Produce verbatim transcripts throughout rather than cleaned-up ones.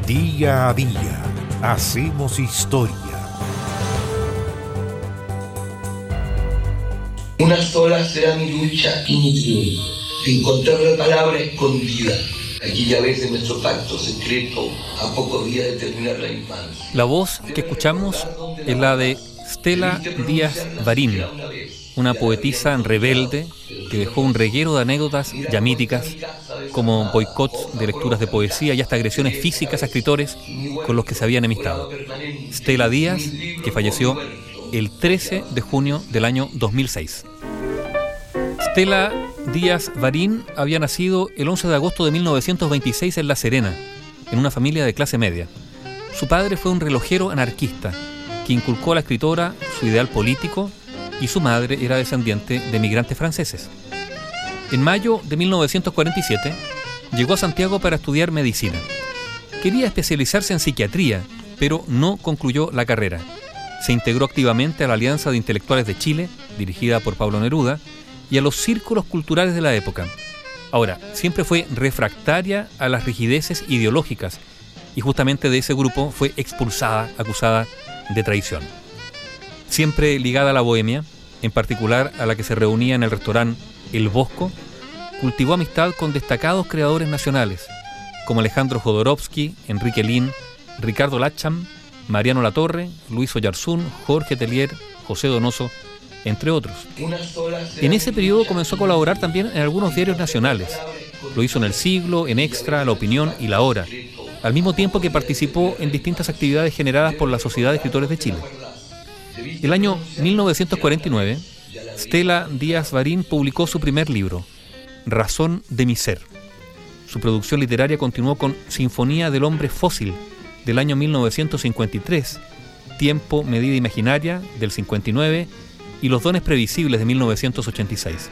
Día a día hacemos historia. Una sola será mi lucha y mi triunfo, encontrar la palabra escondida, aquella vez en nuestro pacto secreto, a pocos días de terminar la infancia. La voz que escuchamos es la de Stella Díaz Varín, una poetisa rebelde que dejó un reguero de anécdotas ya míticas, como boicots de lecturas de poesía y hasta agresiones físicas a escritores con los que se habían enemistado. Stella Díaz, que falleció el trece de junio del año dos mil seis. Stella Díaz Varín había nacido el once de agosto de mil novecientos veintiséis en La Serena, en una familia de clase media. Su padre fue un relojero anarquista que inculcó a la escritora su ideal político, y su madre era descendiente de migrantes franceses. En mayo de mil novecientos cuarenta y siete llegó a Santiago para estudiar medicina. Quería especializarse en psiquiatría, pero no concluyó la carrera. Se integró activamente a la Alianza de Intelectuales de Chile, dirigida por Pablo Neruda, y a los círculos culturales de la época. Ahora, siempre fue refractaria a las rigideces ideológicas, y justamente de ese grupo fue expulsada, acusada de traición. Siempre ligada a la bohemia, en particular a la que se reunía en el restaurante El Bosco, cultivó amistad con destacados creadores nacionales, como Alejandro Jodorowsky, Enrique Lin, Ricardo Lacham, Mariano Latorre, Luis Oyarzún, Jorge Telier, José Donoso, entre otros. En ese periodo comenzó a colaborar también en algunos diarios nacionales. Lo hizo en El Siglo, en Extra, La Opinión y La Hora, al mismo tiempo que participó en distintas actividades generadas por la Sociedad de Escritores de Chile. El año mil novecientos cuarenta y nueve, Stella Díaz Varín publicó su primer libro, Razón de mi ser. Su producción literaria continuó con Sinfonía del Hombre Fósil, del año mil novecientos cincuenta y tres, Tiempo, Medida Imaginaria, del cincuenta y nueve, y Los Dones Previsibles, de mil novecientos ochenta y seis.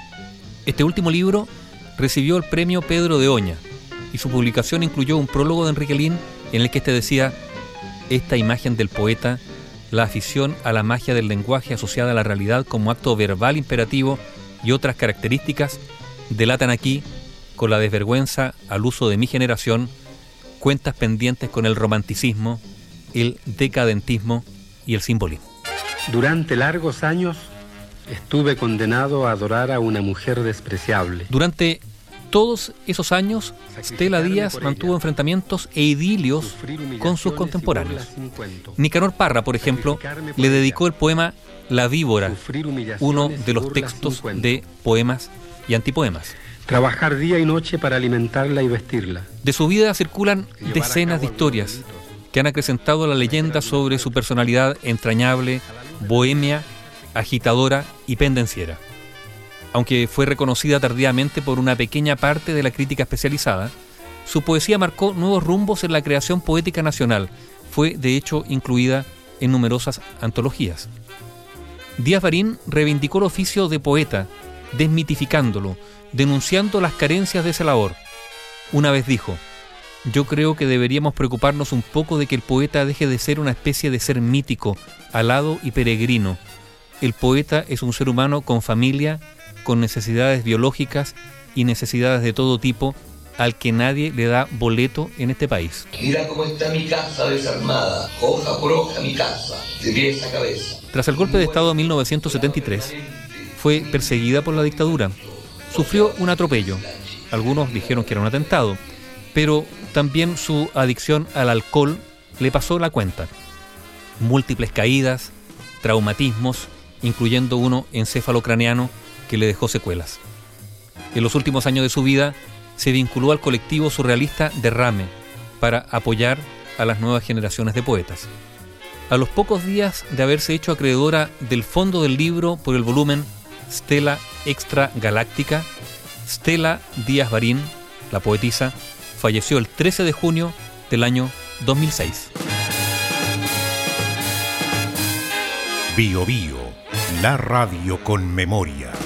Este último libro recibió el premio Pedro de Oña, y su publicación incluyó un prólogo de Enrique Lin en el que éste decía: esta imagen del poeta, la afición a la magia del lenguaje asociada a la realidad como acto verbal imperativo y otras características, delatan aquí, con la desvergüenza al uso de mi generación, cuentas pendientes con el romanticismo, el decadentismo y el simbolismo. Durante largos años estuve condenado a adorar a una mujer despreciable. Durante todos esos años, Stella Díaz mantuvo enfrentamientos e idilios con sus contemporáneos. Nicanor Parra, por ejemplo, le dedicó el poema La Víbora, uno de los textos de poemas y antipoemas. Trabajar día y noche para alimentarla y vestirla. De su vida circulan decenas de historias que han acrecentado la leyenda sobre su personalidad entrañable, bohemia, agitadora y pendenciera. Aunque fue reconocida tardíamente por una pequeña parte de la crítica especializada, su poesía marcó nuevos rumbos en la creación poética nacional. Fue, de hecho, incluida en numerosas antologías. Díaz Varín reivindicó el oficio de poeta, desmitificándolo, denunciando las carencias de esa labor. Una vez dijo: yo creo que deberíamos preocuparnos un poco de que el poeta deje de ser una especie de ser mítico, alado y peregrino. El poeta es un ser humano con familia, con necesidades biológicas y necesidades de todo tipo, al que nadie le da boleto en este país. Mira cómo está mi casa desarmada, hoja por hoja mi casa, de pies a cabeza. Tras el golpe de Estado de mil novecientos setenta y tres, fue perseguida por la dictadura. Sufrió un atropello. Algunos dijeron que era un atentado, pero también su adicción al alcohol le pasó la cuenta. Múltiples caídas, traumatismos, incluyendo uno encefalocraneano que le dejó secuelas. En los últimos años de su vida se vinculó al colectivo surrealista Derrame para apoyar a las nuevas generaciones de poetas. A los pocos días de haberse hecho acreedora del fondo del libro por el volumen Stella Extra Galáctica, Stella Díaz Varín, la poetisa, falleció el trece de junio del año dos mil seis. Bio Bio, la radio con memoria.